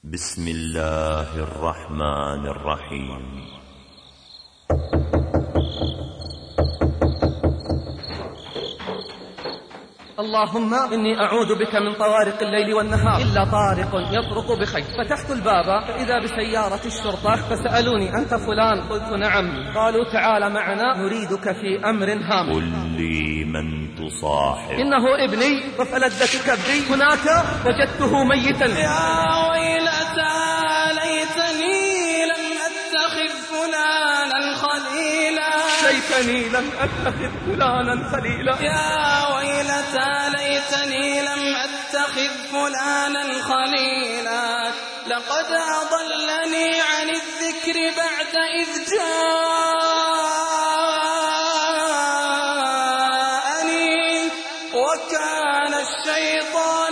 بسم الله الرحمن الرحيم. اللهم إني أعوذ بك من طوارق الليل والنهار إلا طارق يطرق بخير. فتحت الباب فإذا بسيارة الشرطة فسألوني أنت فلان؟ قلت نعم. قالوا تعال معنا نريدك في أمر هام. قل لي من تصاحب؟ إنه ابني وفلذة كبدي هناك وجدته ميتا. يا ويلتى ليتني لم أتخذ فلانا خليلا. ليتني لم أتخذ فلانا خليلا. يا ويلتى ليتني لم أتخذ فلانا خليلا. لقد أضلني عن الذكر بعد إذ جاءني وكان الشيطان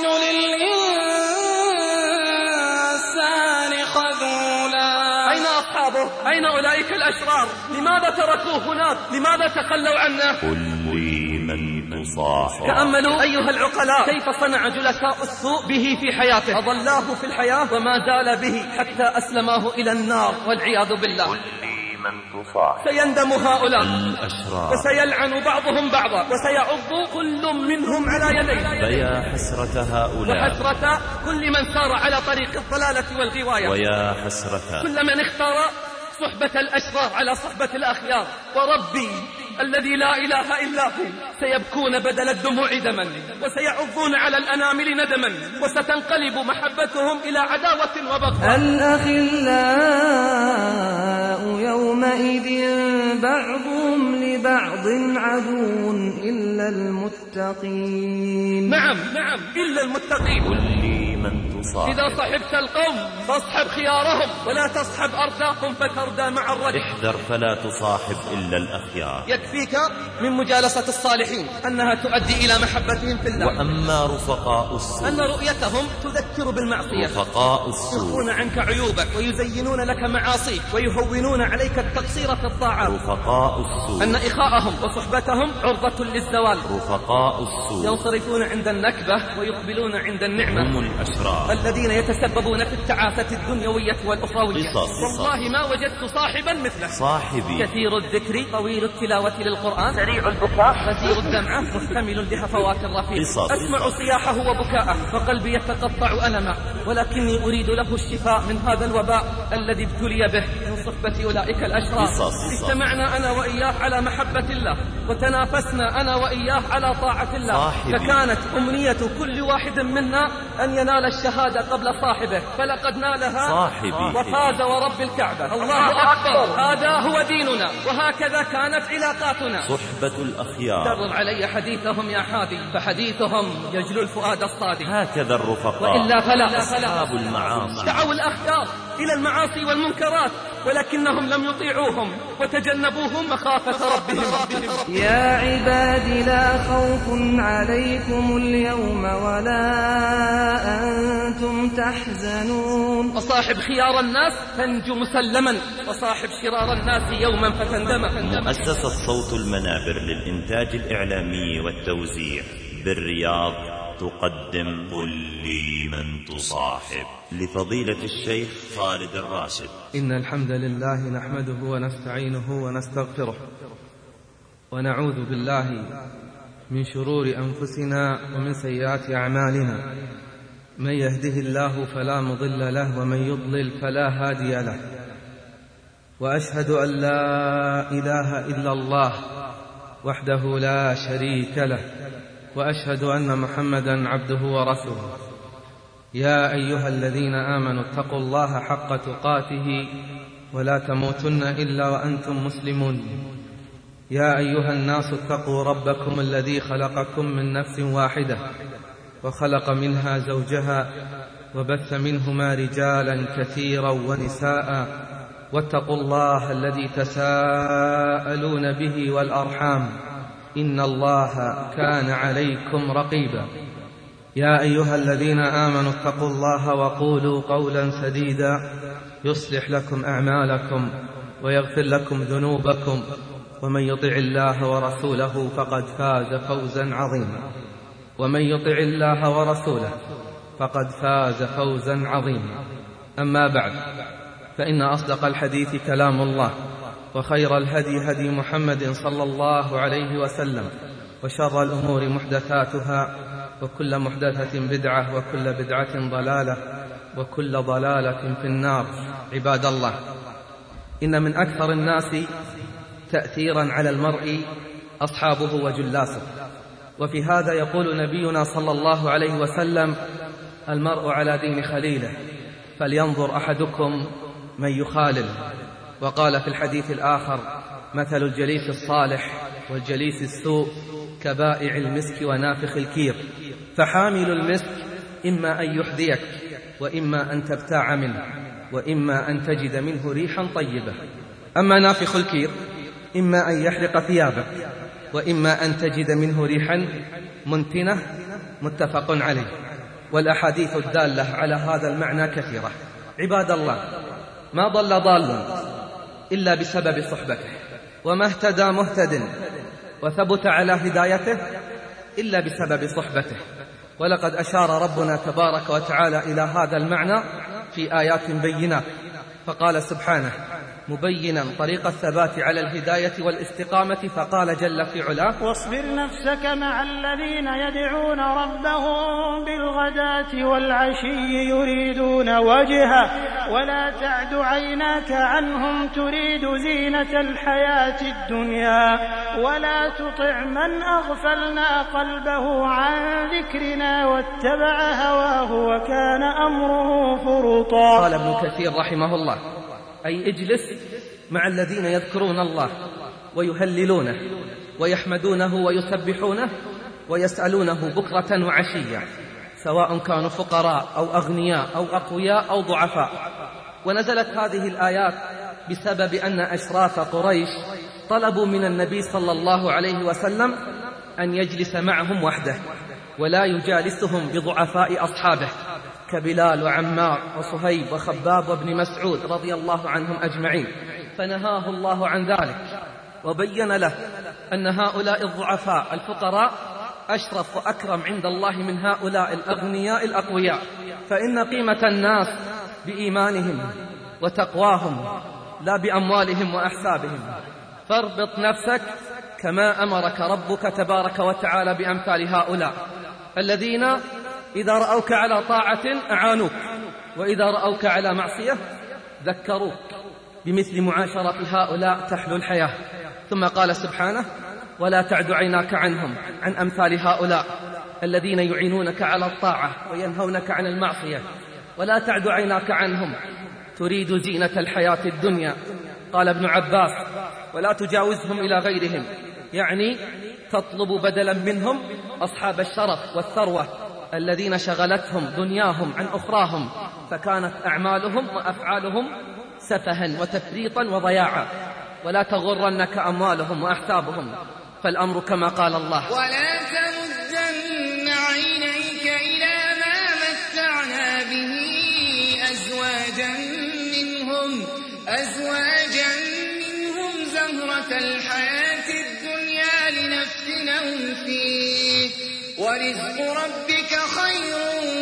للإنسان خذولا. أين أصحابه؟ أين أولئك الأشرار؟ لماذا تركوه هناك؟ لماذا تخلوا عنه؟ قل لي من تصاحب؟ تأملوا أيها العقلاء كيف صنع جلساء السوء به في حياته. أضلاه في الحياة وما زال به حتى أسلماه إلى النار والعياذ بالله. قل لي من تصاحب؟ سيندم هؤلاء الأشرار وسيلعن بعضهم بعضا وسيعض كل منهم على يديه. فيا حسرة هؤلاء وحسرة كل من سار على طريق الضلالة والغواية. ويا حسرة كل من اختار صحبة الأشرار على صحبة الأخيار. وربي الذي لا إله إلا هو سيبكون بدل الدموع دما وسيعضون على الأنامل ندما وستنقلب محبتهم إلى عداوة وبغضاء. الأخلاء يومئذ بعضهم لبعض عدو إلا المتقين. نعم إلا المتقين. قل لي من تصاحب؟ إذا صحبت القوم فاصحب خيارهم ولا تصحب أرضاهم فتردى مع الرجل. احذر فلا تصاحب إلا الأخيار. يكفيك من مجالسة الصالحين أنها تؤدي إلى محبتهم في الله. وأما رفقاء السوء أن رؤيتهم تذكر بالمعصية. رفقاء السوء يخفون عنك عيوبك ويزينون لك معاصيك ويهونون عليك التقصير في الطاعات. رفقاء السوء أن إخاءهم وصحبتهم عرضة للزوال. رفقاء السوء ينصرفون عند النكبة ويقبلون عند النعمة. هم الأشرار الذين يتسببون في التعاسة الدنيوية والأخروية. قصص. والله ما وجدت صاحبا مثله. صاحبي كثير الذكر طويل التلاوة للقرآن سريع البكاء غزير الدمعة محتمل لهفوات الرفيق. أسمع صياحه وبكاءه وقلبي يتقطع ألما ولكني أريد له الشفاء من هذا الوباء الذي ابتلي به من صحبة أولئك الأشرار. اجتمعنا أنا وإياه على محبة الله وتنافسنا أنا وإياه على طاعة الله. فكانت أمنية كل واحد منا أن ينال الشهادة قبل صاحبه فلقد نالها صاحبي وفاز ورب الكعبة. الله أكبر. هذا هو ديننا وهكذا كانت علاقاتنا. صحبة الأخيار. كرر علي حديثهم يا حادي فحديثهم يجلو الفؤاد الصادق. هكذا الرفقاء وإلا فلا. أصحاب المعاصي. دعوا الأخيار إلى المعاصي والمنكرات ولكنهم لم يطيعوهم وتجنبوهم مخافة ربهم. يا عباد لا خوف عليكم اليوم ولا أنتم تحزنون. وصاحب خيار الناس تنجو مسلما وصاحب شرار الناس يوما فتندم. مؤسسة صوت المنابر للإنتاج الإعلامي والتوزيع بالرياض تقدم قل لي من تصاحب لفضيلة الشيخ خالد الراشد. إن الحمد لله نحمده ونستعينه ونستغفره ونعوذ بالله من شرور أنفسنا ومن سيئات أعمالنا. من يهده الله فلا مضل له ومن يضلل فلا هادي له. وأشهد أن لا إله إلا الله وحده لا شريك له وأشهد أن محمدا عبده ورسوله. يا أيها الذين آمنوا اتقوا الله حق تقاته ولا تموتن إلا وأنتم مسلمون. يا أيها الناس اتقوا ربكم الذي خلقكم من نفس واحدة وخلق منها زوجها وبث منهما رجالا كثيرا ونساء واتقوا الله الذي تساءلون به والأرحام إن الله كان عليكم رقيبا. يا أيها الذين آمنوا اتقوا الله وقولوا قولا سديدا يصلح لكم أعمالكم ويغفر لكم ذنوبكم ومن يطع الله ورسوله فقد فاز فوزا عظيما. ومن يطع الله ورسوله فقد فاز فوزا عظيما. أما بعد، فإن أصدق الحديث كلام الله، وخير الهدي هدي محمد صلى الله عليه وسلم، وشر الأمور محدثاتها، وكل محدثة بدعة، وكل بدعة ضلالة، وكل ضلالة في النار. عباد الله، إن من أكثر الناس تأثيرا على المرء أصحابه وجلاسه، وفي هذا يقول نبينا صلى الله عليه وسلم: المرء على دين خليله، فلينظر أحدكم من يخالل. وقال في الحديث الآخر: مثل الجليس الصالح والجليس السوء كبائع المسك ونافخ الكير، فحامل المسك إما أن يحذيك، وإما أن تبتاع منه، وإما أن تجد منه ريحا طيبة. أما نافخ الكير إما أن يحرق ثيابك، وإما أن تجد منه ريحا منتنة. متفق عليه. والأحاديث الدالة على هذا المعنى كثيرة. عباد الله، ما ضل ضال إلا بسبب صحبته، وما اهتدى مهتد وثبت على هدايته إلا بسبب صحبته. ولقد أشار ربنا تبارك وتعالى إلى هذا المعنى في آيات بينات، فقال سبحانه مبينا طريق الثبات على الهداية والاستقامة، فقال جل في علاه: واصبر نفسك مع الذين يدعون ربهم بالغداة والعشي يريدون وجهه ولا تعد عيناك عنهم تريد زينة الحياة الدنيا ولا تطع من أغفلنا قلبه عن ذكرنا واتبع هواه وكان أمره فرطا. قال ابن كثير رحمه الله: أي اجلس مع الذين يذكرون الله ويهللونه ويحمدونه ويسبحونه ويسألونه بكرة وعشيا، سواء كانوا فقراء أو أغنياء أو أقوياء أو ضعفاء. ونزلت هذه الآيات بسبب أن أشراف قريش طلبوا من النبي صلى الله عليه وسلم أن يجلس معهم وحده، ولا يجالسهم بضعفاء أصحابه كبلال وعمار وصهيب وخباب وابن مسعود رضي الله عنهم أجمعين، فنهاه الله عن ذلك، وبين له أن هؤلاء الضعفاء الفقراء أشرف وأكرم عند الله من هؤلاء الأغنياء الأقوياء، فإن قيمة الناس بإيمانهم وتقواهم لا بأموالهم وأحسابهم. فاربط نفسك كما أمرك ربك تبارك وتعالى بأمثال هؤلاء الذين إذا رأوك على طاعة أعانوك، وإذا رأوك على معصية ذكروك. بمثل معاشرة هؤلاء تحلو الحياة. ثم قال سبحانه: ولا تعد عيناك عنهم، عن أمثال هؤلاء الذين يعينونك على الطاعة وينهونك عن المعصية. ولا تعد عيناك عنهم تريد زينة الحياة الدنيا. قال ابن عباس: ولا تجاوزهم إلى غيرهم، يعني تطلب بدلا منهم أصحاب الشرف والثروة الذين شغلتهم دنياهم عن أخراهم، فكانت أعمالهم وأفعالهم سفها وتفريطا وضياعا. ولا تغرنك أموالهم وأحسابهم، فالأمر كما قال الله: ولا تمدن عينيك إلى ما متعنا به أزواجا منهم زهرة الحياة الدنيا لنفتنهم فيه ورزق ربك خير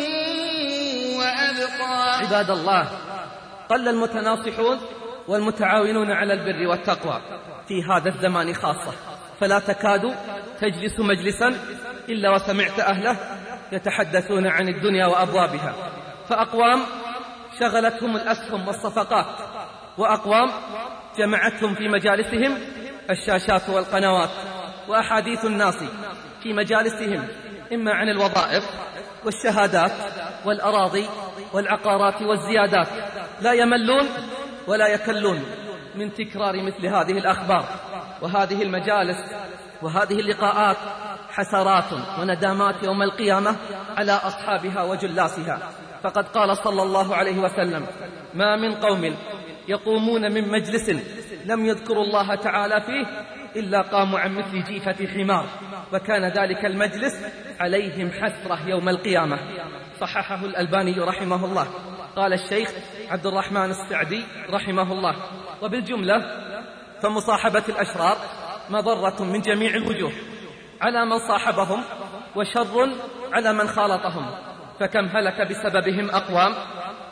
وأبقى. عباد الله، قل المتناصحون والمتعاونون على البر والتقوى في هذا الزمان خاصة، فلا تكاد تجلس مجلسا إلا وسمعت أهله يتحدثون عن الدنيا وأبوابها. فأقوام شغلتهم الأسهم والصفقات، وأقوام جمعتهم في مجالسهم الشاشات والقنوات، وأحاديث الناس في مجالسهم إما عن الوظائف والشهادات والأراضي والعقارات والزيادات. لا يملون ولا يكلون من تكرار مثل هذه الأخبار. وهذه المجالس وهذه اللقاءات حسرات وندامات يوم القيامة على أصحابها وجلاسها. فقد قال صلى الله عليه وسلم: ما من قوم يقومون من مجلس لم يذكروا الله تعالى فيه إلا قاموا عن مثل جيفة حمار، وكان ذلك المجلس عليهم حسرة يوم القيامة. صححه الألباني رحمه الله. قال الشيخ عبد الرحمن السعدي رحمه الله: وبالجملة فمصاحبة الأشرار مضرة من جميع الوجوه على من صاحبهم، وشر على من خالطهم. فكم هلك بسببهم أقوام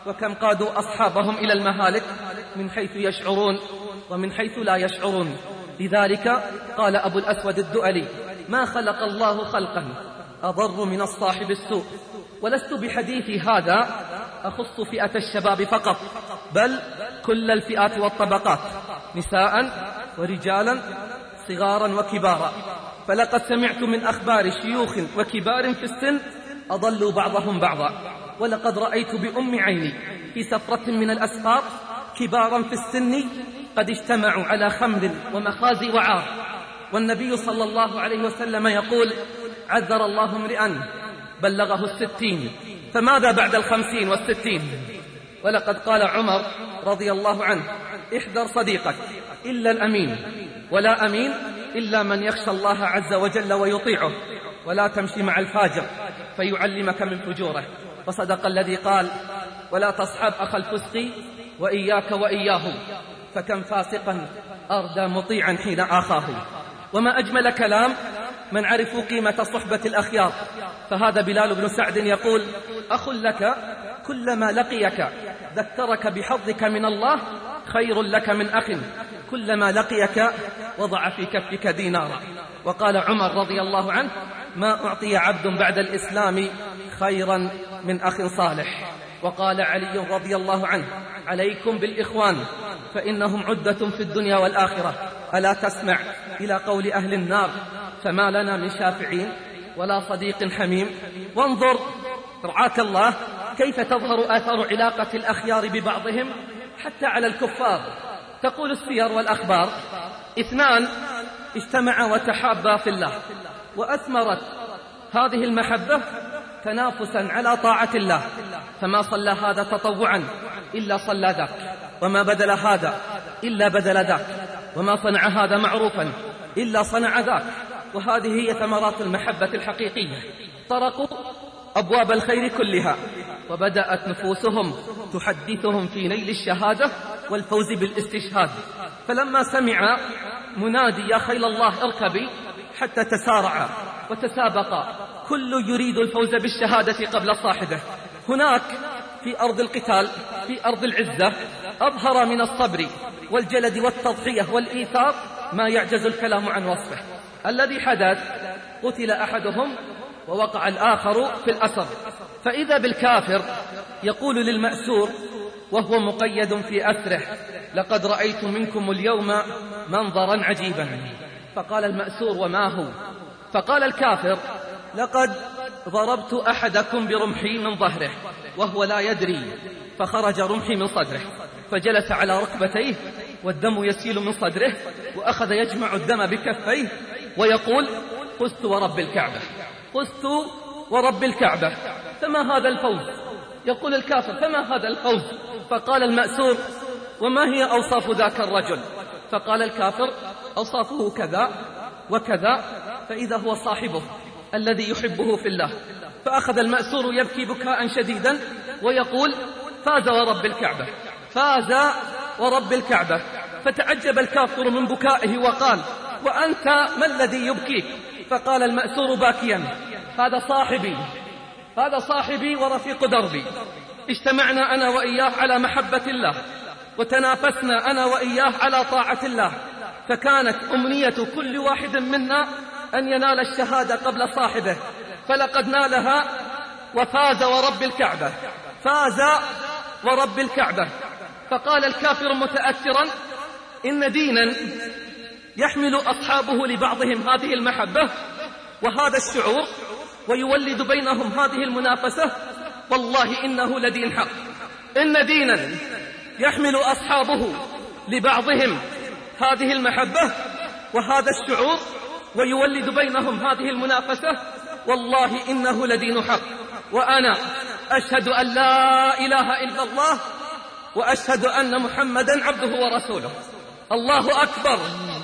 وكم قادوا أصحابهم إلى المهالك من حيث يشعرون ومن حيث لا يشعرون. لذلك قال أبو الأسود الدؤلي: ما خلق الله خلقا أضر من الصاحب السوء. ولست بحديثي هذا أخص فئة الشباب فقط، بل كل الفئات والطبقات، نساء ورجالا، صغارا وكبارا. فلقد سمعت من أخبار شيوخ وكبار في السن أضلوا بعضهم بعضا، ولقد رأيت بأم عيني في سفرة من الأسفار كبارا في السن قد اجتمعوا على خمر ومخازي وعار، والنبي صلى الله عليه وسلم يقول: عذر الله امرئا بلغه 60، فماذا بعد 50 و60؟ ولقد قال عمر رضي الله عنه: احذر صديقك إلا الأمين، ولا أمين إلا من يخشى الله عز وجل ويطيعه، ولا تمشي مع الفاجر فيعلمك من فجوره. وصدق الذي قال: ولا تصحب أخ الفسق وإياك وإياه، فكم فاسقا أردى مطيعا حين آخاه. وما أجمل كلام من عرفوا قيمة صحبة الأخيار، فهذا بلال بن سعد يقول: أخ لك كلما لقيك ذكرك بحظك من الله خير لك من أخ كلما لقيك وضع في كفك دينارا. وقال عمر رضي الله عنه: ما أعطي عبد بعد الإسلام خيرا من أخ صالح. وقال علي رضي الله عنه: عليكم بالإخوان فإنهم عدة في الدنيا والآخرة. ألا تسمع إلى قول أهل النار: فما لنا من شافعين ولا صديق حميم. وانظر رعاك الله كيف تظهر آثار علاقة الأخيار ببعضهم حتى على الكفار. تقول السير والأخبار: 2 اجتمعا وتحابا في الله، وأثمرت هذه المحبة تنافسا على طاعة الله، فما صلى هذا تطوعا إلا صلى ذاك، وما بدل هذا إلا بدل ذاك، وما صنع هذا معروفا إلا صنع ذاك. وهذه هي ثمرات المحبة الحقيقية. طرقوا أبواب الخير كلها، وبدأت نفوسهم تحدثهم في نيل الشهادة والفوز بالاستشهاد. فلما سمع منادي: يا خيل الله اركبي، حتى تسارع وتسابق، كل يريد الفوز بالشهادة قبل صاحبه. هناك في أرض القتال، في أرض العزة، أظهر من الصبر والجلد والتضحية والإيثار ما يعجز الكلام عن وصفه. الذي حدث: قتل أحدهم ووقع الآخر في الأسر، فإذا بالكافر يقول للمأسور وهو مقيد في أسره: لقد رأيت منكم اليوم منظرا عجيبا. فقال المأسور: وما هو؟ فقال الكافر: لقد ضربت أحدكم برمحي من ظهره وهو لا يدري، فخرج رمحي من صدره، فجلس على ركبتيه والدم يسيل من صدره، وأخذ يجمع الدم بكفيه ويقول: فزت ورب الكعبة، فزت ورب الكعبة، فما هذا الفوز؟ يقول الكافر: فما هذا الفوز؟ فقال المأسور: وما هي أوصاف ذاك الرجل؟ فقال الكافر: أوصافه كذا وكذا، فإذا هو صاحبه الذي يحبه في الله. فأخذ المأسور يبكي بكاء شديدا ويقول: فاز ورب الكعبة، فاز ورب الكعبة. فتعجب الكافر من بكائه وقال: وأنت ما الذي يبكيك؟ فقال المأسور باكيا: هذا صاحبي، هذا صاحبي ورفيق دربي، اجتمعنا أنا وإياه على محبة الله، وتنافسنا أنا وإياه على طاعة الله، فكانت أمنية كل واحد منا أن ينال الشهادة قبل صاحبه، فلقد نالها وفاز ورب الكعبة، فاز ورب الكعبة. فقال الكافر متأثرا: إن دينا يحمل أصحابه لبعضهم هذه المحبة وهذا الشعور ويولد بينهم هذه المنافسة، والله إنه لدين حق. إن دينا يحمل أصحابه لبعضهم هذه المحبة وهذا الشعور ويولد بينهم هذه المنافسة، والله إنه لدين حق. وأنا أشهد أن لا إله إلا الله وأشهد أن محمدا عبده ورسوله. الله أكبر،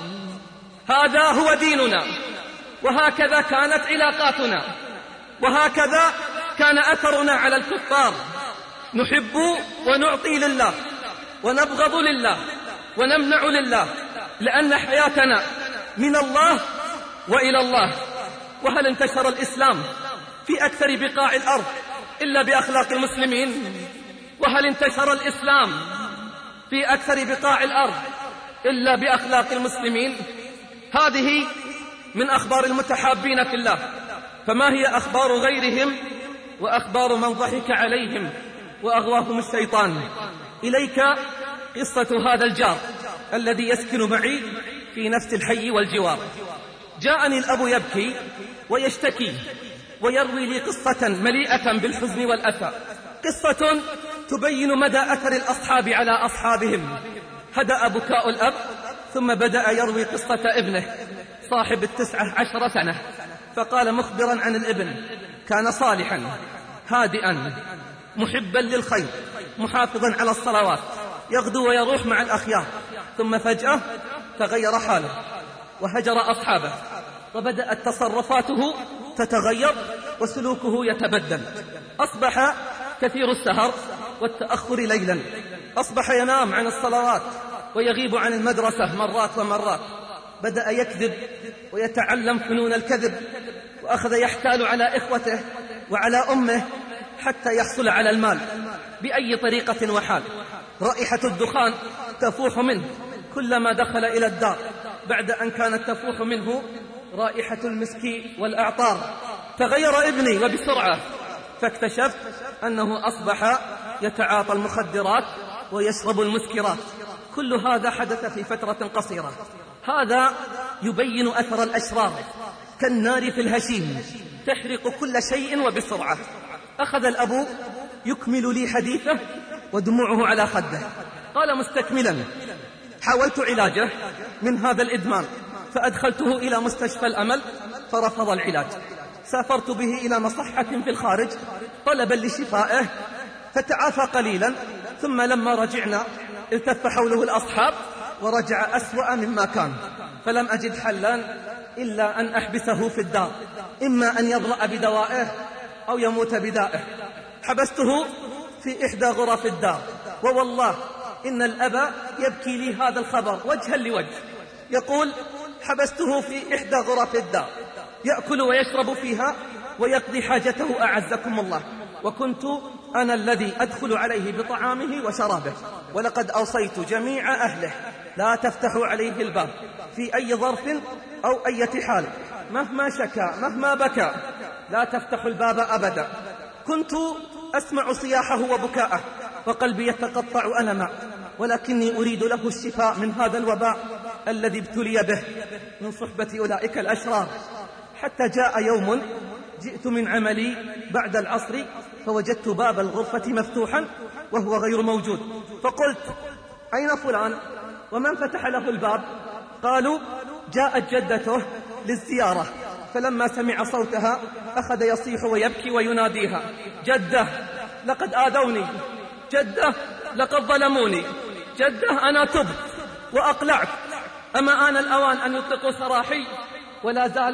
هذا هو ديننا، وهكذا كانت علاقاتنا، وهكذا كان أثرنا على الكفار. نحب ونعطي لله، ونبغض لله، ونمنع لله، لأن حياتنا من الله وإلى الله. وهل انتشر الإسلام في أكثر بقاع الأرض إلا بأخلاق المسلمين؟ وهل انتشر الإسلام في أكثر بقاع الأرض إلا بأخلاق المسلمين؟ هذه من أخبار المتحابين في الله. فما هي أخبار غيرهم وأخبار من ضحك عليهم وأغواهم الشيطان؟ إليك قصة هذا الجار الذي يسكن معي في نفس الحي والجوار. جاءني الأب يبكي ويشتكي ويروي لي قصة مليئة بالحزن والأسى، قصة تبين مدى أثر الأصحاب على أصحابهم. هدأ بكاء الأب ثم بدأ يروي قصة ابنه صاحب 19 سنة، فقال مخبرا عن الابن: كان صالحا هادئا محبا للخير محافظا على الصلوات، يغدو ويروح مع الأخيار، ثم فجأة تغير حاله وهجر أصحابه، وبدأت تصرفاته تتغير وسلوكه يتبدل. أصبح كثير السهر والتأخر ليلا، أصبح ينام عن الصلوات ويغيب عن المدرسة مرات ومرات، بدأ يكذب ويتعلم فنون الكذب، وأخذ يحتال على إخوته وعلى أمه حتى يحصل على المال بأي طريقة وحال. رائحة الدخان تفوح منه كلما دخل إلى الدار، بعد أن كانت تفوح منه رائحة المسك والأعطار. تغير ابني وبسرعة، فاكتشفت أنه أصبح يتعاطى المخدرات ويشرب المسكرات. كل هذا حدث في فترة قصيرة. هذا يبين أثر الأشرار كالنار في الهشيم، تحرق كل شيء وبسرعة. أخذ الأب يكمل لي حديثه ودموعه على خده. قال مستكملا: حاولت علاجه من هذا الإدمان، فأدخلته إلى مستشفى الأمل فرفض العلاج. سافرت به إلى مصحة في الخارج طلبا لشفائه، فتعافى قليلا، ثم لما رجعنا التف حوله الأصحاب ورجع أسوأ مما كان. فلم أجد حلا إلا أن أحبسه في الدار، إما أن يبرأ بدوائه أو يموت بدائه. حبسته في إحدى غرف الدار، ووالله إن الأب يبكي لي هذا الخبر وجها لوجه. يقول: حبسته في إحدى غرف الدار يأكل ويشرب فيها ويقضي حاجته أعزكم الله، وكنت أنا الذي أدخل عليه بطعامه وشرابه، ولقد أوصيت جميع أهله لا تفتحوا عليه الباب في أي ظرف أو أي حال، مهما شكا مهما بكى لا تفتحوا الباب أبدا. كنت أسمع صياحه وبكاءه وقلبي يتقطع ألما، ولكني أريد له الشفاء من هذا الوباء الذي ابتلي به من صحبة أولئك الأشرار. حتى جاء يوم جئت من عملي بعد العصر فوجدت باب الغرفة مفتوحا وهو غير موجود، فقلت: أين فلان؟ ومن فتح له الباب؟ قالوا: جاءت جدته للزيارة. فلما سمع صوتها أخذ يصيح ويبكي ويناديها: جدة لقد آذوني، جدة لقد ظلموني، جدة أنا تبت وأقلعت، أما آن الأوان أن يطلقوا سراحي؟ ولا زال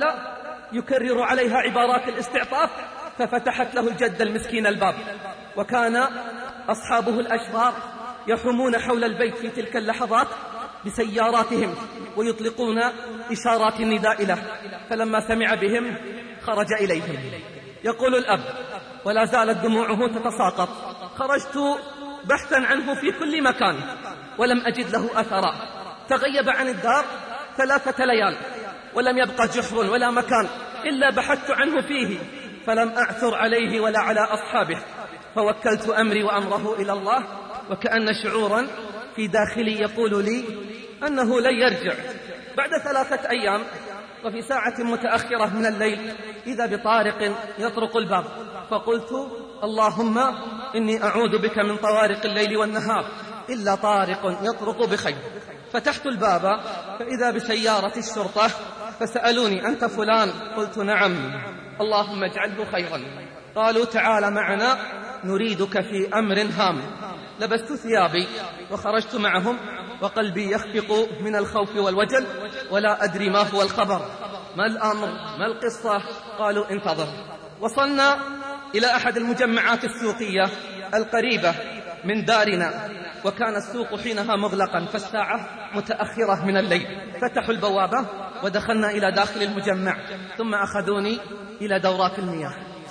يكرر عليها عبارات الاستعطاف. ففتحت له الجدة المسكين الباب، وكان أصحابه الأشرار يحومون حول البيت في تلك اللحظات بسياراتهم ويطلقون إشارات النداء له. فلما سمع بهم خرج إليهم. يقول الأب ولا زالت دموعه تتساقط: خرجت بحثا عنه في كل مكان ولم أجد له أثرا، تغيب عن الدار 3 ليال ولم يبقى جحر ولا مكان إلا بحثت عنه فيه، فلم أعثر عليه ولا على أصحابه، فوكلت أمري وأمره إلى الله، وكأن شعورا في داخلي يقول لي أنه لن يرجع. بعد 3 أيام وفي ساعة متأخرة من الليل إذا بطارق يطرق الباب، فقلت: اللهم إني أعوذ بك من طوارق الليل والنهار إلا طارق يطرق بخير. فتحت الباب فإذا بسيارة الشرطة، فسألوني: أنت فلان؟ قلت: نعم. اللهم اجعله خيرا. قالوا: تعال معنا نريدك في أمر هام. لبست ثيابي وخرجت معهم وقلبي يخفق من الخوف والوجل ولا أدري ما هو الخبر، ما الأمر، ما القصة. قالوا: انتظر. وصلنا إلى أحد المجمعات السوقية القريبة من دارنا، وكان السوق حينها مغلقا فالساعة متأخرة من الليل. فتحوا البوابة ودخلنا إلى داخل المجمع، ثم أخذوني إلى دورات المياه،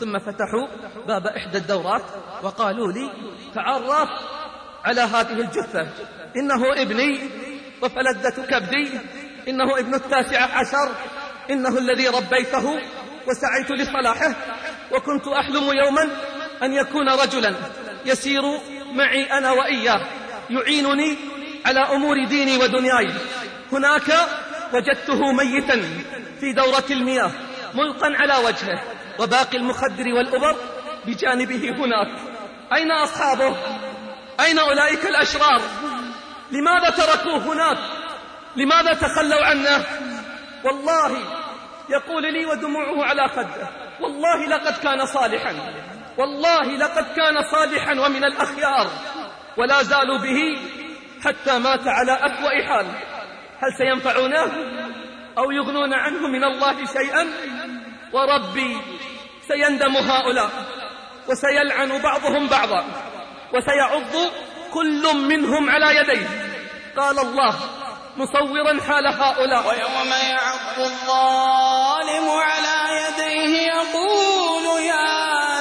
ثم فتحوا باب إحدى الدورات وقالوا لي تعرف على هذه الجثة، إنه ابني وفلذة كبدي، إنه ابن 19، إنه الذي ربيته وسعيت لصلاحه، وكنت أحلم يوما أن يكون رجلا يسير معي أنا وإياه يعينني على أمور ديني ودنياي. هناك وجدته ميتا في دورة المياه ملقا على وجهه، وباقي المخدر والأبر بجانبه هناك. أين أصحابه؟ أين أولئك الأشرار؟ لماذا تركوه هناك؟ لماذا تخلوا عنه؟ والله يقول لي ودموعه على خده، والله لقد كان صالحا، والله لقد كان صالحا ومن الأخيار، ولا زالوا به حتى مات على أسوأ حال. هل سينفعونه أو يغنون عنه من الله شيئا؟ وربي سيندم هؤلاء وسيلعن بعضهم بعضا وسيعض كل منهم على يديه. قال الله مصورا حال هؤلاء: ويوم يعض الظالم على يديه يقول يا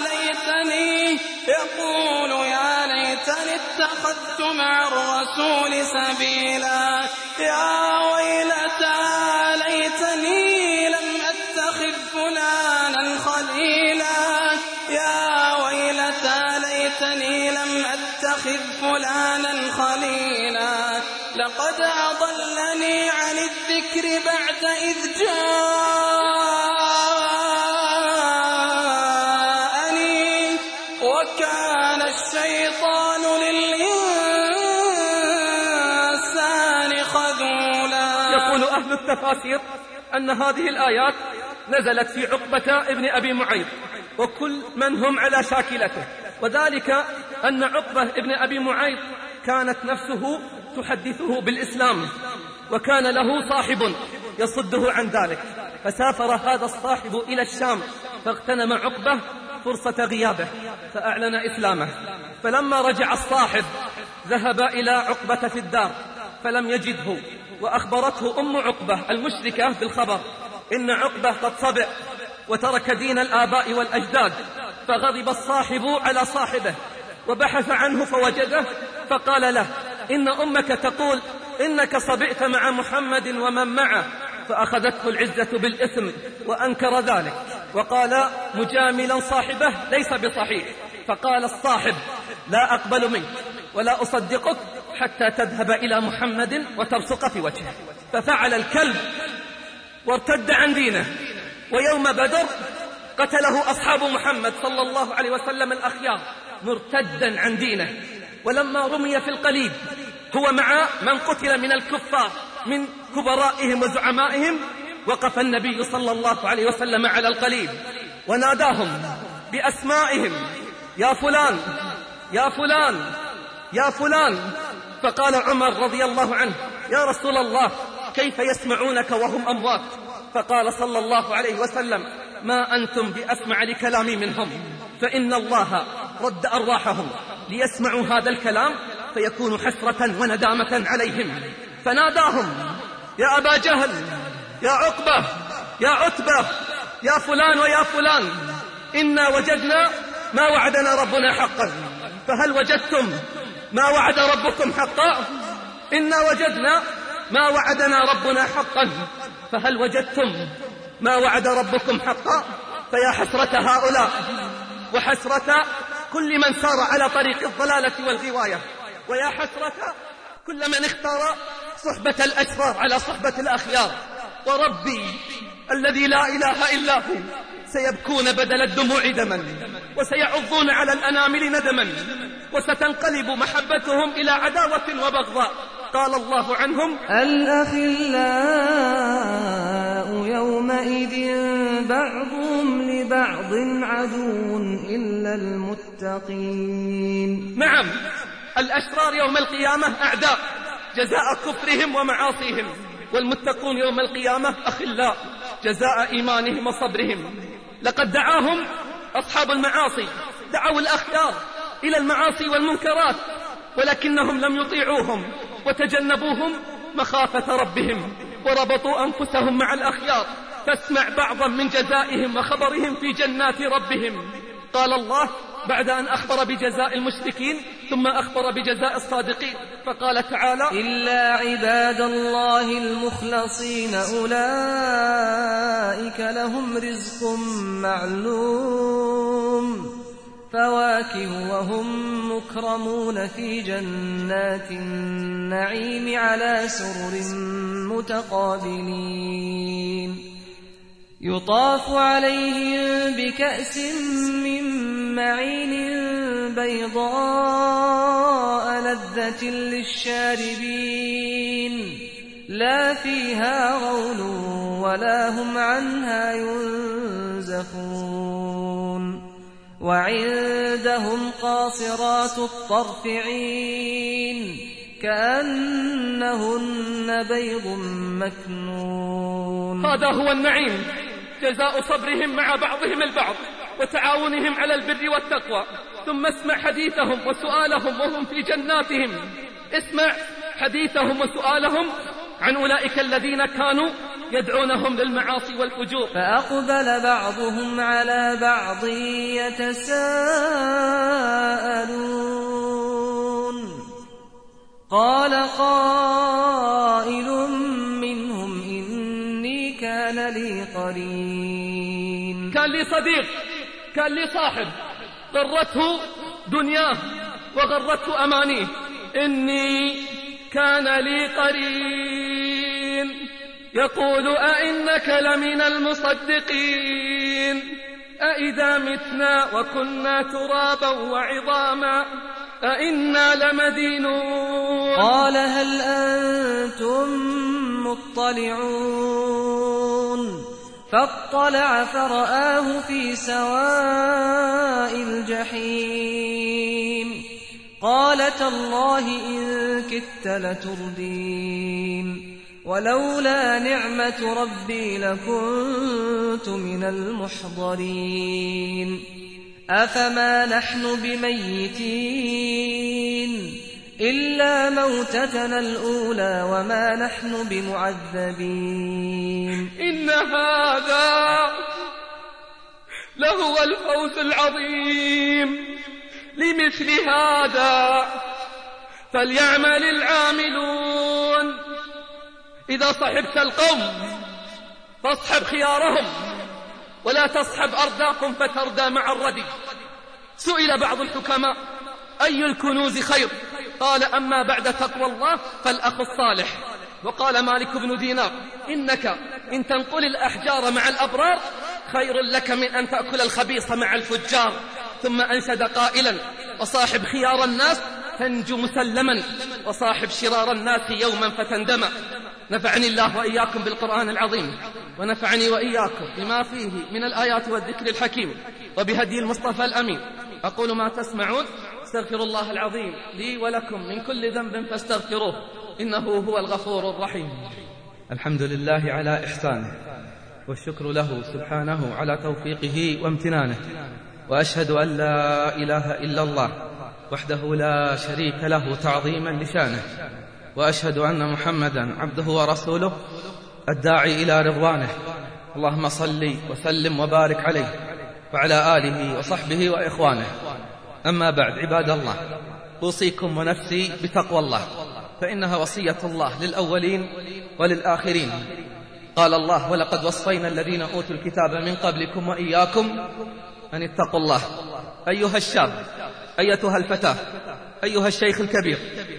ليتني اتخذت مع الرسول سبيلا، يا ويلتى ليتني لم أتخذ فلانا خليلا، يا ويلتى ليتني لم أتخذ فلانا خليلا، لقد أضلني عن الذكر بعد إذ جاءني وكان الشيطان للإنسان خذولا. يقول أهل التفاسير أن هذه الآيات نزلت في عقبة ابن أبي معيط وكل من هم على شاكلته، وذلك أن عقبة ابن أبي معيط كانت نفسه تحدثه بالإسلام، وكان له صاحب يصده عن ذلك، فسافر هذا الصاحب إلى الشام فاغتنم عقبة فرصة غيابه فأعلن إسلامه. فلما رجع الصاحب ذهب إلى عقبة في الدار فلم يجده، وأخبرته أم عقبة المشركة بالخبر إن عقبة قد صبع وترك دين الآباء والأجداد. فغضب الصاحب على صاحبه وبحث عنه فوجده، فقال له إن أمك تقول إنك صبئت مع محمد ومن معه، فأخذته العزة بالإثم وأنكر ذلك وقال مجاملا صاحبه ليس بصحيح. فقال الصاحب لا أقبل منك ولا أصدقك حتى تذهب إلى محمد وتبصق في وجهه. ففعل الكلب وارتد عن دينه، ويوم بدر قتله أصحاب محمد صلى الله عليه وسلم الأخيار مرتدا عن دينه. ولما رمي في القليب هو مع من قتل من الكفار من كبرائهم وزعمائهم، وقف النبي صلى الله عليه وسلم على القليب وناداهم بأسمائهم: يا فلان يا فلان يا فلان. فقال عمر رضي الله عنه: يا رسول الله كيف يسمعونك وهم أموات؟ فقال صلى الله عليه وسلم: ما أنتم بأسمع لكلامي منهم، فإن الله رد أرواحهم ليسمعوا هذا الكلام فيكون حسرة وندامة عليهم. فناداهم: يا أبا جهل، يا عقبة، يا عتبة، يا فلان ويا فلان، إنا وجدنا ما وعدنا ربنا حقا، فهل وجدتم ما وعد ربكم حقا؟ إنا وجدنا ما وعدنا ربنا حقا، فهل وجدتم ما وعد ربكم حقا؟ فيا حسرة هؤلاء وحسرة كل من سار على طريق الضلالة والغواية، ويا حسرة كل من اختار صحبة الأشرار على صحبة الأخيار. وربي الذي لا إله إلا هو سيبكون بدل الدموع دما، وسيعضون على الأنامل ندما، وستنقلب محبتهم إلى عداوة وبغضاء. قال الله عنهم: الأخلاء يومئذ بعضهم لبعض عدو إلا المتقين. نعم، الأشرار يوم القيامة أعداء جزاء كفرهم ومعاصيهم، والمتقون يوم القيامة أخلاء جزاء إيمانهم وصبرهم. لقد دعاهم أصحاب المعاصي، دعوا الأخيار إلى المعاصي والمنكرات، ولكنهم لم يطيعوهم وتجنبوهم مخافة ربهم، وربطوا أنفسهم مع الأخيار. فاسمع بعضا من جزائهم وخبرهم في جنات ربهم: قال الله بعد أن أخبر بجزاء المشركين ثم أخبر بجزاء الصادقين، فقال تعالى: إلا عباد الله المخلصين أولئك لهم رزق معلوم، فواكه وهم مكرمون في جنات النعيم على سرر متقابلين، يطاف عليهم بكأس من معين بيضاء لذة للشاربين، لا فيها غول ولا هم عنها ينزفون، وعندهم قاصرات الطرف عين كأنهن بيض مكنون. هذا هو النعيم، جزاء صبرهم مع بعضهم البعض وتعاونهم على البر والتقوى. ثم اسمع حديثهم وسؤالهم وهم في جناتهم، اسمع حديثهم وسؤالهم عن أولئك الذين كانوا يدعونهم للمعاصي والفجور. فأقبل بعضهم على بعض يتساءلون، قال قائل منهم إني كان لي قرين. كان لي صديق، كان لي صاحب، غرته دنياه وغرته أمانيه، إني كان لي قرين يقول أئنك لمن المصدقين أئذا متنا وكنا ترابا وعظاما أئنا لمدينون. قال هل أنتم مطلعون؟ فاطلع فرآه في سواء الجحيم، قال تالله إن كدت لتردين، ولولا نعمة ربي لكنت من المحضرين. أفما نحن بميتين إلا موتتنا الأولى وما نحن بمعذبين. إن هذا لهو الفوز العظيم، لمثل هذا فليعمل العاملون. إذا صحبت القوم فاصحب خيارهم ولا تصحب أرداكم فتردى مع الردي. سئل بعض الحكماء أي الكنوز خير؟ قال أما بعد تقوى الله فالأخ الصالح. وقال مالك بن دينار إنك إن تنقل الأحجار مع الأبرار خير لك من أن تأكل الخبيث مع الفجار. ثم أنشد قائلا وصاحب خيار الناس تنجو مسلما وصاحب شرار الناس يوما فتندم. نفعني الله وإياكم بالقرآن العظيم ونفعني وإياكم بما فيه من الآيات والذكر الحكيم وبهدي المصطفى الأمين. أقول ما تسمعون، استغفر الله العظيم لي ولكم من كل ذنب فاستغفروه إنه هو الغفور الرحيم. الحمد لله على إحسانه، والشكر له سبحانه على توفيقه وامتنانه، وأشهد أن لا إله إلا الله وحده لا شريك له تعظيما لشانه، وأشهد أن محمدا عبده ورسوله الداعي إلى رضوانه. اللهم صل وسلم وبارك عليه وعلى آله وصحبه وإخوانه. أما بعد، عباد الله، أوصيكم ونفسي بتقوى الله، فإنها وصية الله للأولين وللآخرين. قال الله ولقد وصينا الذين أوتوا الكتاب من قبلكم وإياكم أن اتقوا الله. أيها الشاب، أيتها الفتاة، أيها الشيخ الكبير،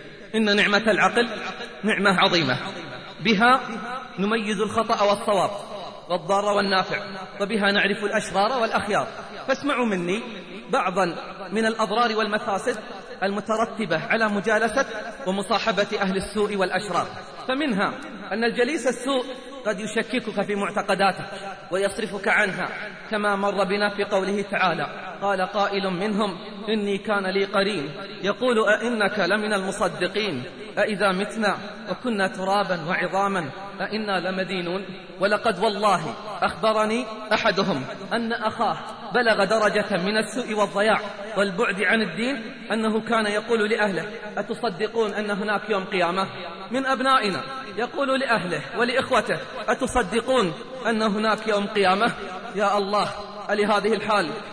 إن نعمة العقل نعمة عظيمة، بها نميز الخطأ والصواب والضار والنافع، وبها نعرف الأشرار والأخيار. فاسمعوا مني بعضا من الأضرار والمفاسد المترتبة على مجالسة ومصاحبة أهل السوء والأشرار. فمنها أن الجليس السوء قد يشككك في معتقداتك ويصرفك عنها، كما مر بنا في قوله تعالى قال قائل منهم إني كان لي قرين يقول أئنك لمن المصدقين أئذا متنا وكنا ترابا وعظاما أئنا لمدينون. ولقد والله أخبرني أحدهم أن أخاه بلغ درجة من السوء والضياع والبعد عن الدين أنه كان يقول لأهله أتصدقون أن هناك يوم قيامة؟ من أبنائنا يقول لأهله ولإخوته أتصدقون أن هناك يوم قيامة؟ يا الله، ألهذه الحال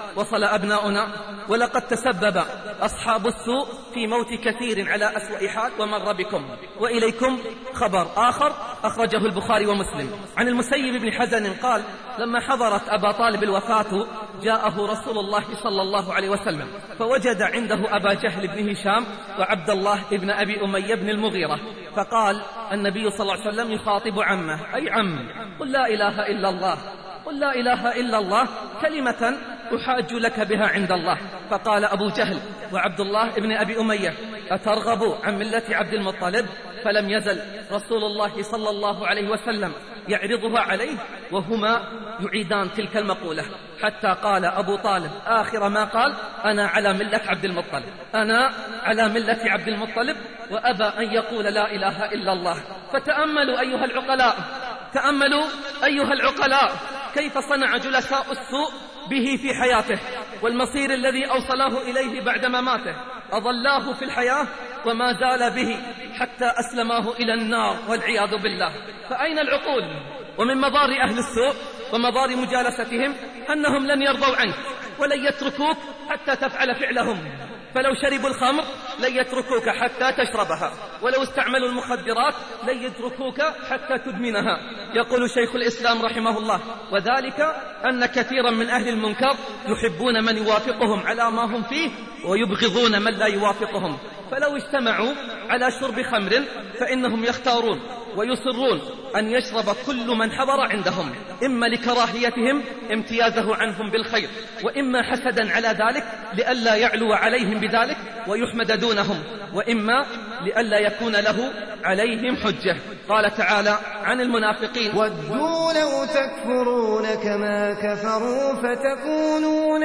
وصل أبناؤنا، ولقد تسبب أصحاب السوء في موت كثير على أسوأ حال ومر بكم. وإليكم خبر آخر أخرجه البخاري ومسلم عن المسيب بن حزن قال: لما حضرت أبا طالب الوفاة جاءه رسول الله صلى الله عليه وسلم فوجد عنده أبا جهل بن هشام وعبد الله بن أبي أمية بن المغيرة، فقال النبي صلى الله عليه وسلم يخاطب عمه: أي عم، قل لا إله إلا الله، قل لا إله إلا الله كلمة أحاج لك بها عند الله. فقال أبو جهل وعبد الله بن أبي أمية: أترغب عن ملة عبد المطلب؟ فلم يزل رسول الله صلى الله عليه وسلم يعرضها عليه وهما يعيدان تلك المقولة، حتى قال أبو طالب آخر ما قال: أنا على ملة عبد المطلب، أنا على ملة عبد المطلب، وأبى أن يقول لا إله إلا الله. فتأملوا أيها العقلاء، تأملوا أيها العقلاء كيف صنع جلساء السوء به في حياته، والمصير الذي أوصلاه إليه بعد مماته. أضلاه في الحياة وما زال به حتى أسلماه إلى النار والعياذ بالله. فأين العقول؟ ومن مضار أهل السوء ومضار مجالستهم أنهم لن يرضوا عنك ولن يتركوك حتى تفعل فعلهم. فلو شربوا الخمر لن يتركوك حتى تشربها، ولو استعملوا المخدرات لن يتركوك حتى تدمنها. يقول شيخ الإسلام رحمه الله: وذلك أن كثيرا من أهل المنكر يحبون من يوافقهم على ما هم فيه ويبغضون من لا يوافقهم. فلو اجتمعوا على شرب خمر فإنهم يختارون ويصرون أن يشرب كل من حضر عندهم، إما لكراهيتهم امتيازه عنهم بالخير، وإما حسدا على ذلك لئلا يعلو عليهم بذلك ويحمد دونهم، وإما لئلا يكون له عليهم حجة. قال تعالى عن المنافقين: ودوا لو تكفرون كما كفروا فتكونون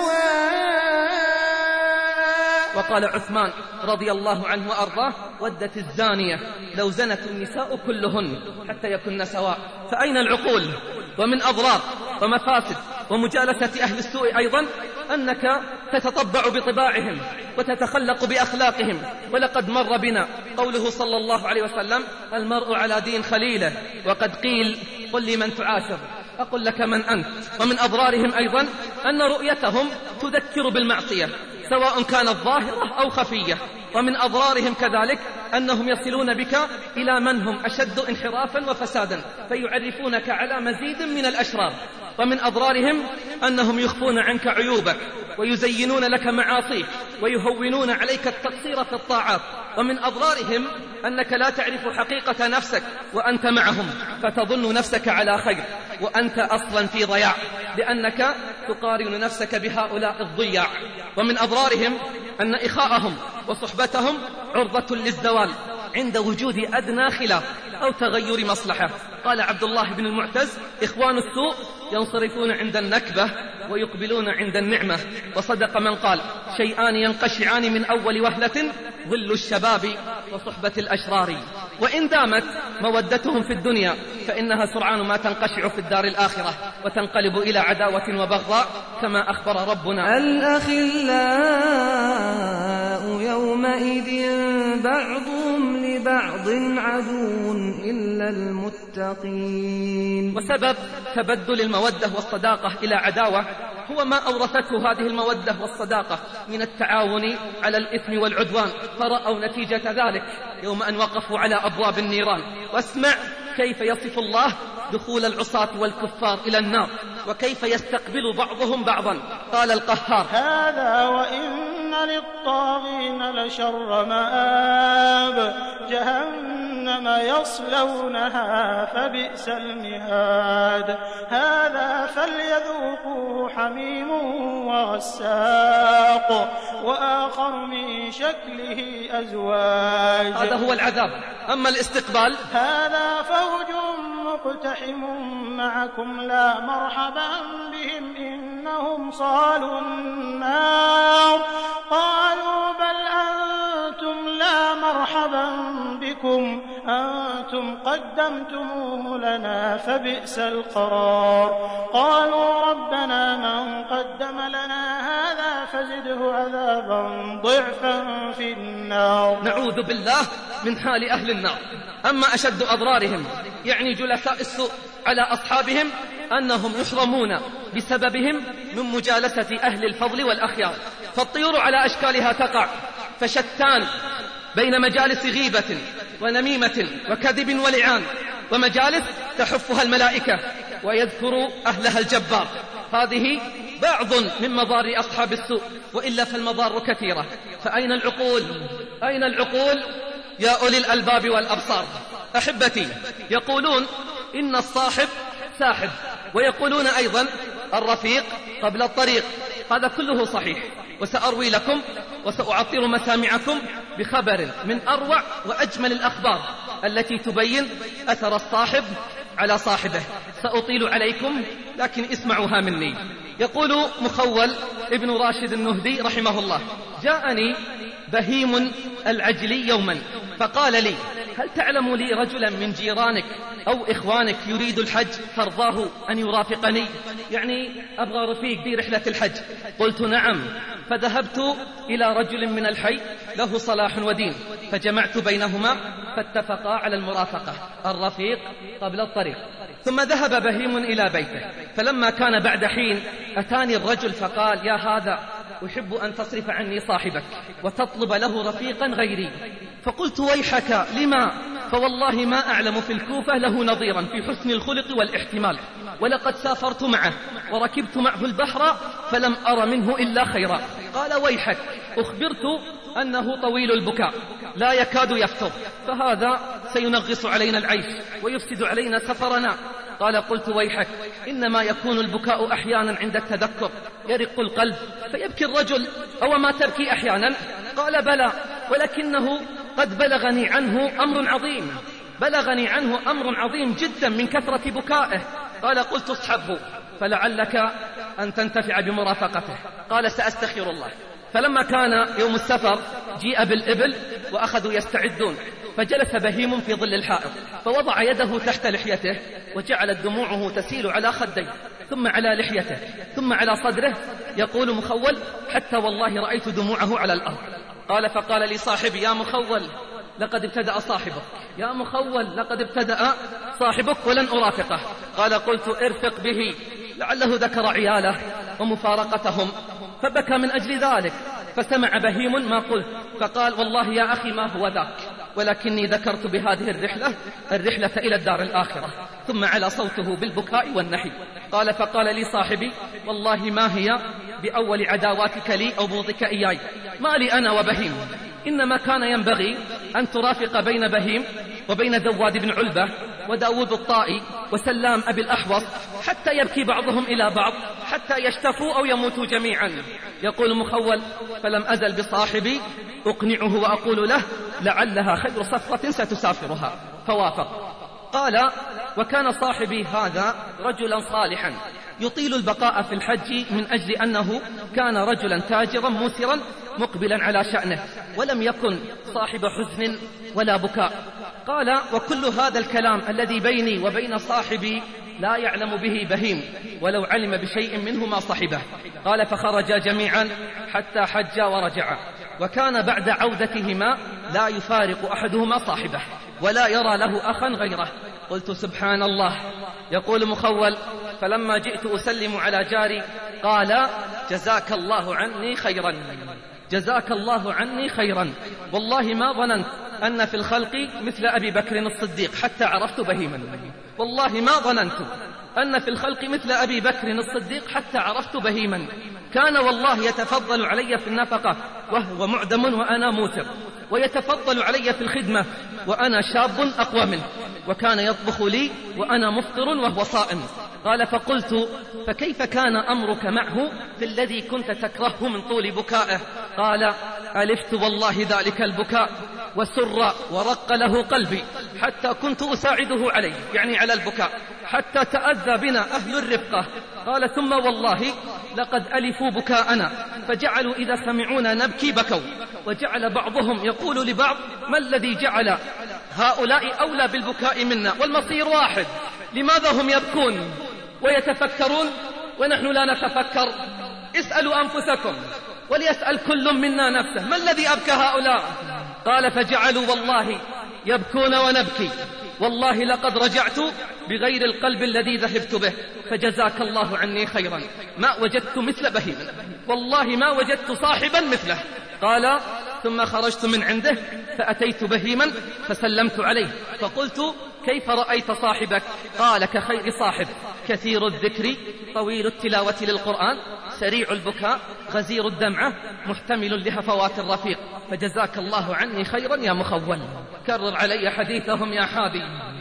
سواء. وقال عثمان رضي الله عنه وأرضاه: ودت الزانية لو زنت النساء كلهن حتى يكن سواء. فأين العقول؟ ومن أضرار ومفاسد ومجالسة أهل السوء أيضا أنك تتطبع بطباعهم وتتخلق بأخلاقهم. ولقد مر بنا قوله صلى الله عليه وسلم: المرء على دين خليله. وقد قيل: قل لي من تعاشر أقول لك من أنت. ومن أضرارهم أيضا أن رؤيتهم تذكر بالمعصية سواء كانت ظاهرة أو خفية. ومن أضرارهم كذلك أنهم يصلون بك إلى من هم أشد انحرافا وفسادا فيعرفونك على مزيد من الأشرار. ومن أضرارهم أنهم يخفون عنك عيوبك ويزينون لك معاصيك ويهونون عليك التقصير في الطاعات. ومن أضرارهم أنك لا تعرف حقيقة نفسك وأنت معهم، فتظن نفسك على خير وأنت أصلا في ضياع، لأنك تقارن نفسك بهؤلاء الضياع. ومن أضرارهم أن إخاءهم وصحبتهم عرضة للزوال عند وجود أدنى خلاف أو تغير مصلحة. قال عبد الله بن المعتز: إخوان السوء ينصرفون عند النكبة ويقبلون عند النعمة. وصدق من قال: شيئان ينقشعان من أول وهلة: ظل الشباب وصحبة الأشرار. وإن دامت مودتهم في الدنيا فإنها سرعان ما تنقشع في الدار الآخرة وتنقلب إلى عداوة وبغضاء، كما أخبر ربنا: الأخلاء يومئذ بعضهم لبعض عدو إلا المتقين. وسبب تبدل المودة والصداقة إلى عداوة هو ما أورثته هذه المودة والصداقة من التعاون على الإثم والعدوان، فرأوا نتيجة ذلك يوم أن وقفوا على أبواب النيران. واسمع كيف يصف الله دخول العصاة والكفار إلى النار وكيف يستقبل بعضهم بعضا. قال القهار: هذا وإن للطاغين لشر مآب جهنم يصلونها فبئس المهاد هذا فليذوقوا حميم وغساق وآخر من شكله أزواج. هذا هو العذاب. أما الاستقبال: هذا فوج مقتحم معكم لا مرحبا بهم إنهم صالوا النار قالوا بل أنتم لا مرحبا بكم أنتم قدمتموه لنا فبئس القرار قالوا ربنا من قدم لنا هذا فزده عذابا ضعفا في النار. نعوذ بالله من حال أهل النار. أما أشد أضرارهم يعني جلساء السوء على أصحابهم أنهم يحرمون بسببهم من مجالسة أهل الفضل والأخيار، فالطيور على أشكالها تقع، فشتان بين مجالس غيبة ونميمة وكذب ولعان، ومجالس تحفها الملائكة ويذكر أهلها الجبار. هذه بعض من مضار أصحاب السوء، وإلا فالمضار كثيرة. فأين العقول؟ أين العقول يا أولي الألباب والأبصار؟ أحبتي، يقولون إن الصاحب ساحب، ويقولون أيضا الرفيق قبل الطريق. هذا كله صحيح، وسأروي لكم وسأعطر مسامعكم بخبر من أروع وأجمل الأخبار التي تبين أثر الصاحب على صاحبه. سأطيل عليكم لكن اسمعوها مني. يقول مخول ابن راشد النهدي رحمه الله: جاءني بهيم العجلي يوما فقال لي: هل تعلم لي رجلا من جيرانك أو إخوانك يريد الحج ترضاه أن يرافقني؟ يعني أبغى رفيق في رحلة الحج. قلت: نعم. فذهبت إلى رجل من الحي له صلاح ودين، فجمعت بينهما فاتفقا على المرافقة، الرفيق قبل الطريق. ثم ذهب بهيم إلى بيته، فلما كان بعد حين أتاني الرجل فقال: يا هذا، أحب أن تصرف عني صاحبك وتطلب له رفيقا غيري. فقلت: ويحك، لما؟ فوالله ما أعلم في الكوفة له نظيرا في حسن الخلق والاحتمال، ولقد سافرت معه وركبت معه البحر فلم أر منه إلا خيرا. قال: ويحك، أخبرت أنه طويل البكاء لا يكاد يفتر، فهذا سينغص علينا العيش ويفسد علينا سفرنا. قال: قلت: ويحك، إنما يكون البكاء أحيانا عند التذكر، يرق القلب فيبكي الرجل، أو ما تبكي أحيانا؟ قال: بلى، ولكنه قد بلغني عنه أمر عظيم، بلغني عنه أمر عظيم جدا من كثرة بكائه. قال: قلت: اصحبه فلعلك أن تنتفع بمرافقته. قال: سأستخير الله. فلما كان يوم السفر جيء بالإبل وأخذوا يستعدون، فجلس بهيم في ظل الحائط، فوضع يده تحت لحيته وجعلت دموعه تسيل على خديه ثم على لحيته ثم على صدره. يقول مخول: حتى والله رأيت دموعه على الأرض. قال: فقال لي صاحبي: يا مخول، لقد ابتدأ صاحبك، يا مخول، لقد ابتدأ صاحبك ولن أرافقه. قال: قلت: ارفق به، لعله ذكر عياله ومفارقتهم فبكى من أجل ذلك. فسمع بهيم ما قلت فقال: والله يا أخي ما هو ذاك، ولكني ذكرت بهذه الرحلة إلى الدار الآخرة. ثم على صوته بالبكاء والنحي. قال: فقال لي صاحبي: والله ما هي بأول عداواتك لي أو بغضك إياي، ما لي أنا وبهيم، إنما كان ينبغي أن ترافق بين بهيم وبين ذواد بن علبة وداود الطائي وسلام أبي الأحوص، حتى يبكي بعضهم إلى بعض حتى يشتفوا أو يموتوا جميعا. يقول مخول: فلم أزل بصاحبي أقنعه وأقول له لعلها خير صفقة ستسافرها، فوافق. قال: وكان صاحبي هذا رجلا صالحا يطيل البقاء في الحج من أجل أنه كان رجلا تاجرا موسرا مقبلا على شأنه، ولم يكن صاحب حزن ولا بكاء. قال: وكل هذا الكلام الذي بيني وبين صاحبي لا يعلم به بهيم، ولو علم بشيء منه ما صحبه. قال: فخرجا جميعا حتى حجا ورجعا، وكان بعد عودتهما لا يفارق أحدهما صاحبه ولا يرى له أخا غيره. قلت: سبحان الله. يقول مخول: فلما جئت أسلم على جاري قال: جزاك الله عني خيرا، جزاك الله عني خيرا، والله ما ظننت أن في الخلق مثل أبي بكر الصديق حتى عرفت بهيما، والله ما ظننت أن في الخلق مثل أبي بكر الصديق حتى عرفت بهيما، كان والله يتفضل علي في النفقة وهو معدم وأنا موسر، ويتفضل علي في الخدمة وأنا شاب أقوى منه، وكان يطبخ لي وأنا مفطر وهو صائم. قال: فقلت: فكيف كان أمرك معه في الذي كنت تكرهه من طول بكائه؟ قال: ألفت والله ذلك البكاء وسر ورق له قلبي حتى كنت أساعده عليه، يعني على البكاء، حتى تأذى بنا أهل الرفقة. قال: ثم والله لقد ألفوا بكاءنا فجعلوا إذا سمعونا نبكي بكوا، وجعل بعضهم يقول لبعض: ما الذي جعل هؤلاء أولى بالبكاء منا والمصير واحد؟ لماذا هم يبكون ويتفكرون ونحن لا نتفكر؟ اسألوا أنفسكم وليسأل كل منا نفسه: ما الذي أبكى هؤلاء؟ قال: فجعلوا والله يبكون ونبكي. والله لقد رجعت بغير القلب الذي ذهبت به، فجزاك الله عني خيرا. ما وجدت مثل بهيم، والله ما وجدت صاحبا مثله. قال: ثم خرجت من عنده فأتيت بهيما فسلمت عليه فقلت: كيف رأيت صاحبك؟ قال: كخير صاحب، كثير الذكر، طويل التلاوة للقرآن، سريع البكاء، غزير الدمعة، محتمل لهفوات الرفيق. فجزاك الله عني خيرا يا مخول. كرر علي حديثهم يا حادي،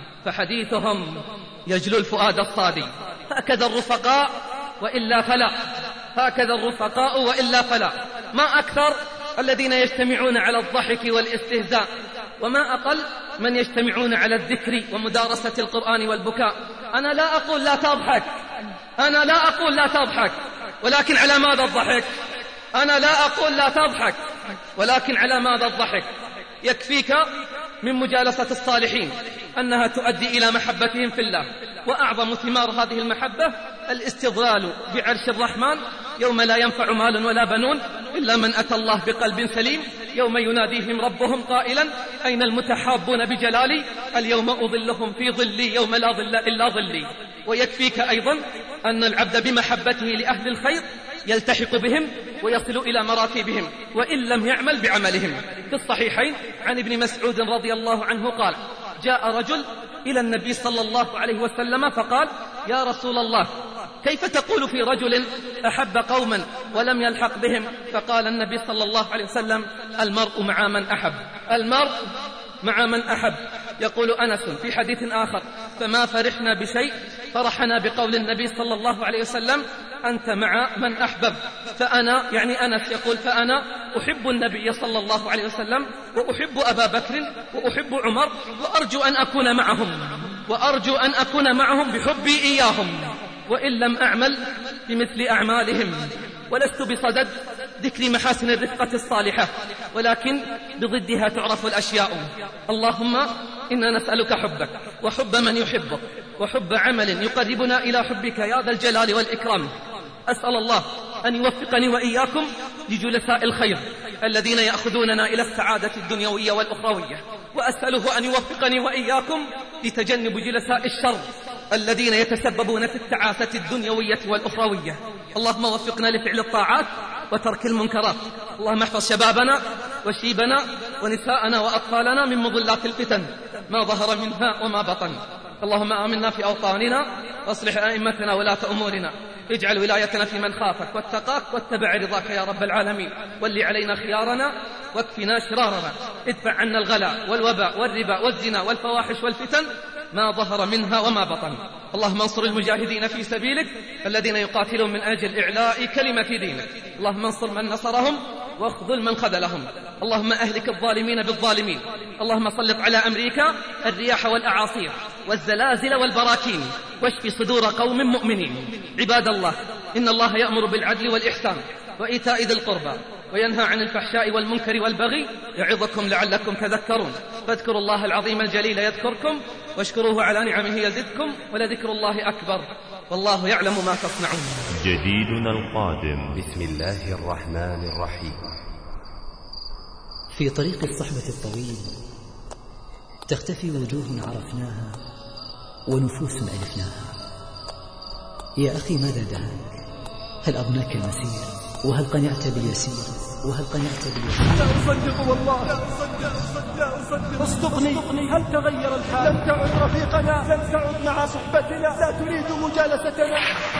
فحديثهم يجلو الفؤاد الصادي. هكذا الرفقاء وإلا فلا، هكذا الرفقاء وإلا فلا. ما أكثر الذين يجتمعون على الضحك والاستهزاء، وما أقل من يجتمعون على الذكر ومدارسة القرآن والبكاء. أنا لا أقول لا تضحك، أنا لا أقول لا تضحك، ولكن على ماذا الضحك؟ أنا لا أقول لا تضحك، ولكن على ماذا الضحك؟ يكفيك من مجالسة الصالحين أنها تؤدي إلى محبتهم في الله. وأعظم ثمار هذه المحبة الاستظلال بعرش الرحمن يوم لا ينفع مال ولا بنون إلا من أتى الله بقلب سليم، يوم يناديهم ربهم قائلا: أين المتحابون بجلالي؟ اليوم أظلهم في ظلي يوم لا ظل إلا ظلي. ويكفيك أيضا أن العبد بمحبته لأهل الخير يلتحق بهم ويصل إلى مراتبهم وإن لم يعمل بعملهم. في الصحيحين عن ابن مسعود رضي الله عنه قال: جاء رجل إلى النبي صلى الله عليه وسلم فقال: يا رسول الله، كيف تقول في رجل أحب قوما ولم يلحق بهم؟ فقال النبي صلى الله عليه وسلم: المرء مع من أحب، المرء مع من أحب. يقول أنس في حديث آخر: فما فرحنا بشيء فرحنا بقول النبي صلى الله عليه وسلم: أنت مع من أحبب. فأنا، يعني أنس يقول، فأنا أحب النبي صلى الله عليه وسلم وأحب أبا بكر وأحب عمر، وأرجو أن أكون معهم، وأرجو أن أكون معهم بحبي إياهم، وإن لم أعمل بمثل أعمالهم. ولست بصدد ذكر محاسن الرفقة الصالحة، ولكن بضدها تعرف الأشياء. اللهم إنا نسألك حبك وحب من يحبك وحب عمل يقربنا إلى حبك يا ذا الجلال والإكرام. أسأل الله أن يوفقني وإياكم لجلساء الخير الذين يأخذوننا إلى السعادة الدنيوية والأخروية، وأسأله أن يوفقني وإياكم لتجنب جلساء الشر الذين يتسببون في التعاسة الدنيوية والأخروية. اللهم وفقنا لفعل الطاعات وترك المنكرات. اللهم احفظ شبابنا وشيبنا ونساءنا وأطفالنا من مضلات الفتن ما ظهر منها وما بطن. اللهم آمنا في أوطاننا واصلح أئمتنا ولاة أمورنا، اجعل ولايتنا في من خافك واتقاك واتبع رضاك يا رب العالمين. ولي علينا خيارنا واكفنا شرارنا، ادفع عنا الغلاء والوباء والربا والزنا والفواحش والفتن ما ظهر منها وما بطن. اللهم انصر المجاهدين في سبيلك الذين يقاتلون من أجل إعلاء كلمة دينك. اللهم انصر من نصرهم واخذل من خذلهم. اللهم أهلك الظالمين بالظالمين. اللهم سلط على أمريكا الرياح والأعاصير والزلازل والبراكين، واشف صدور قوم مؤمنين. عباد الله، إن الله يأمر بالعدل والإحسان وإيتاء ذي القربى وينهى عن الفحشاء والمنكر والبغي، يعظكم لعلكم تذكرون. فاذكروا الله العظيم الجليل يذكركم، واشكروه على نعمه يزدكم، ولذكر الله أكبر، والله يعلم ما تصنعون. جديدنا القادم. بسم الله الرحمن الرحيم. في طريق الصحبة الطويل تختفي وجوه عرفناها ونفوس ألفناها. يا أخي ماذا دهاك؟ هل أضناك المسير؟ وهل قنعت باليسير؟ وهل قنعت باليسير؟ لا أصدق والله، لا أصدق. اصدقني، هل تغير الحال؟ لم تعد رفيقنا، لم تعد مع صحبتنا، لا تريد مجالستنا.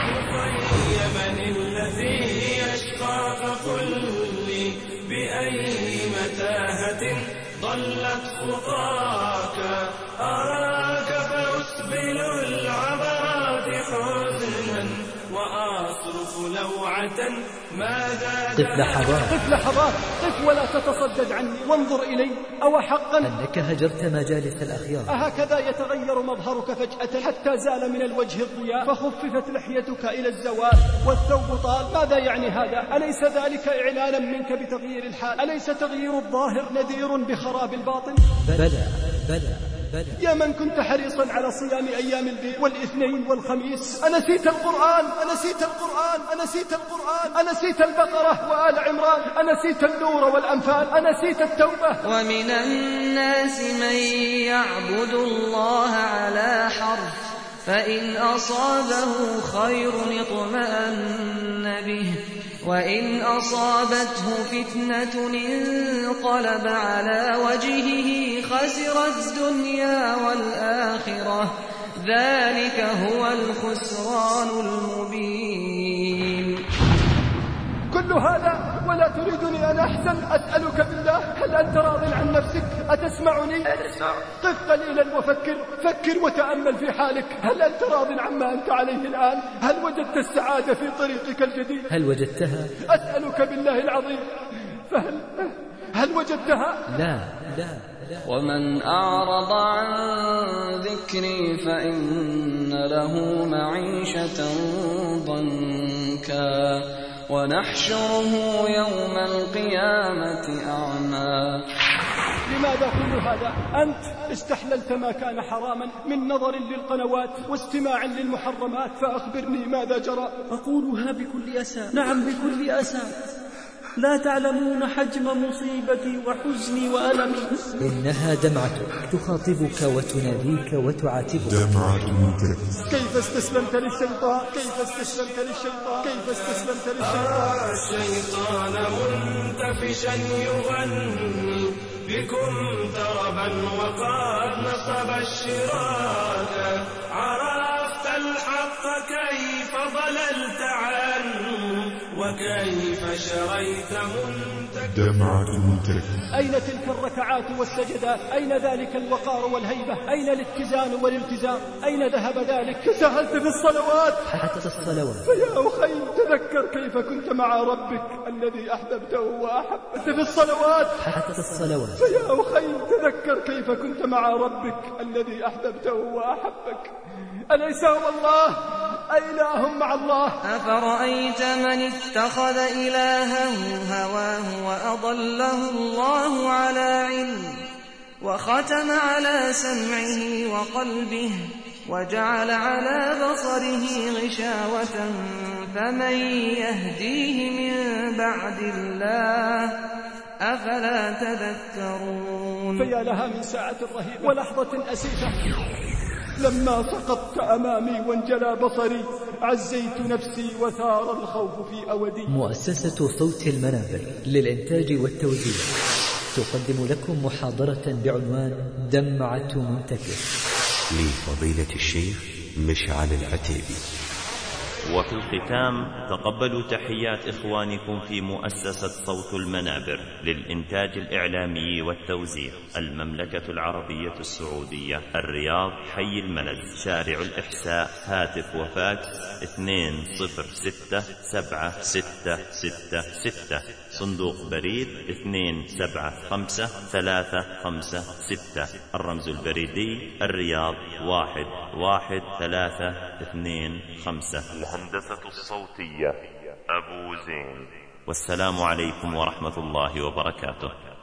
من الذي يشقى فقل لي بأي متاهة ضلت خطاك، أراك فأسبل العبرات حزنا وأصرف لوعة. ماذا قف لحظات، قف لحظات، قف ولا تتصدد عني وانظر إلي. أو حقا أنك هجرت مجالس الأخيار؟ أهكذا يتغير مظهرك فجأة حتى زال من الوجه الضياء، فخففت لحيتك إلى الزوال والثوب طال؟ ماذا يعني هذا؟ أليس ذلك إعلانا منك بتغيير الحال؟ أليس تغيير الظاهر نذير بخراب الباطن؟ بلى بلى بلى. يا من كنت حريصا على صيام أيام البيت والاثنين والخميس، أنسيت القرآن؟ أنسيت القرآن؟ أنسيت القرآن؟ أنسيت البقرة وآل عمران؟ أنسيت النور والأنفال؟ أنسيت التوبة؟ ومن الناس من يعبدوا الله على حرف فإن أصابه خير اطمأن به وإن أصابته فتنة انقلب على وجهه خسر الدنيا والآخرة ذلك هو الخسران المبين. كل هذا ولا تريدني أن أحزن؟ أسألك بالله، هل أنت راض عن نفسك؟ أتسمعني؟ قف قليلا فكر وتأمل في حالك. هل أنت راض عما أنت عليه الآن؟ هل وجدت السعادة في طريقك الجديد؟ هل وجدتها؟ أسألك بالله العظيم، هل وجدتها؟ لا. ومن أعرض عن ذكري فإن له معيشة ضنكا ونحشره يوم القيامة أعمى. لماذا كل هذا؟ أنت استحللت ما كان حراما من نظر للقنوات واستماع للمحرمات، فأخبرني ماذا جرى؟ أقولها بكل أسى، نعم بكل أسى. لا تعلمون حجم مصيبتي وحزني وألمي. إنها دمعتك تخاطبك وتناديك وتعاتبك. دمعة كيف استسلمت للشيطان؟ الشيطان منتفشا يغني بكم تربا وقد نصب الشراك. عرفت الحق كيف ضللت عنه وكيف شريت دمعة أين تلك الركعات والسجدات؟ أين ذلك الوقار والهيبة؟ أين الاتزان والالتزام؟ أين ذهب ذلك؟ سهلت في الصلوات حتى الصلوات. فيا أخي تذكر كيف كنت مع ربك الذي أحببته وأحببت في الصلوات حتى الصلوات. فيا أخي تذكر كيف كنت مع ربك الذي أحببته وأحبك. أليس هو الله؟ أإله مع الله؟ أفرأيت من اتخذ إلهه هواه وأضله الله على علم وختم على سمعه وقلبه وجعل على بصره غشاوة فمن يهديه من بعد الله أفلا تذكرون. فيا لها من ساعة رهيبة ولحظة أسيفة لما سقطت أمامي وانجلى بصري عزيت نفسي وثار الخوف في أودي. مؤسسة صوت المنابر للإنتاج والتوزيع تقدم لكم محاضرة بعنوان دمعة منتكس لفضيلة الشيخ مشعل العتيبي. وفي الختام تقبلوا تحيات إخوانكم في مؤسسة صوت المنابر للإنتاج الإعلامي والتوزيع المملكة العربية السعودية الرياض حي الملز شارع الإحساء هاتف وفاكس 20676666 صندوق بريد 275356 الرمز البريدي الرياض 11325. الهندسة الصوتية أبو زين. والسلام عليكم ورحمة الله وبركاته.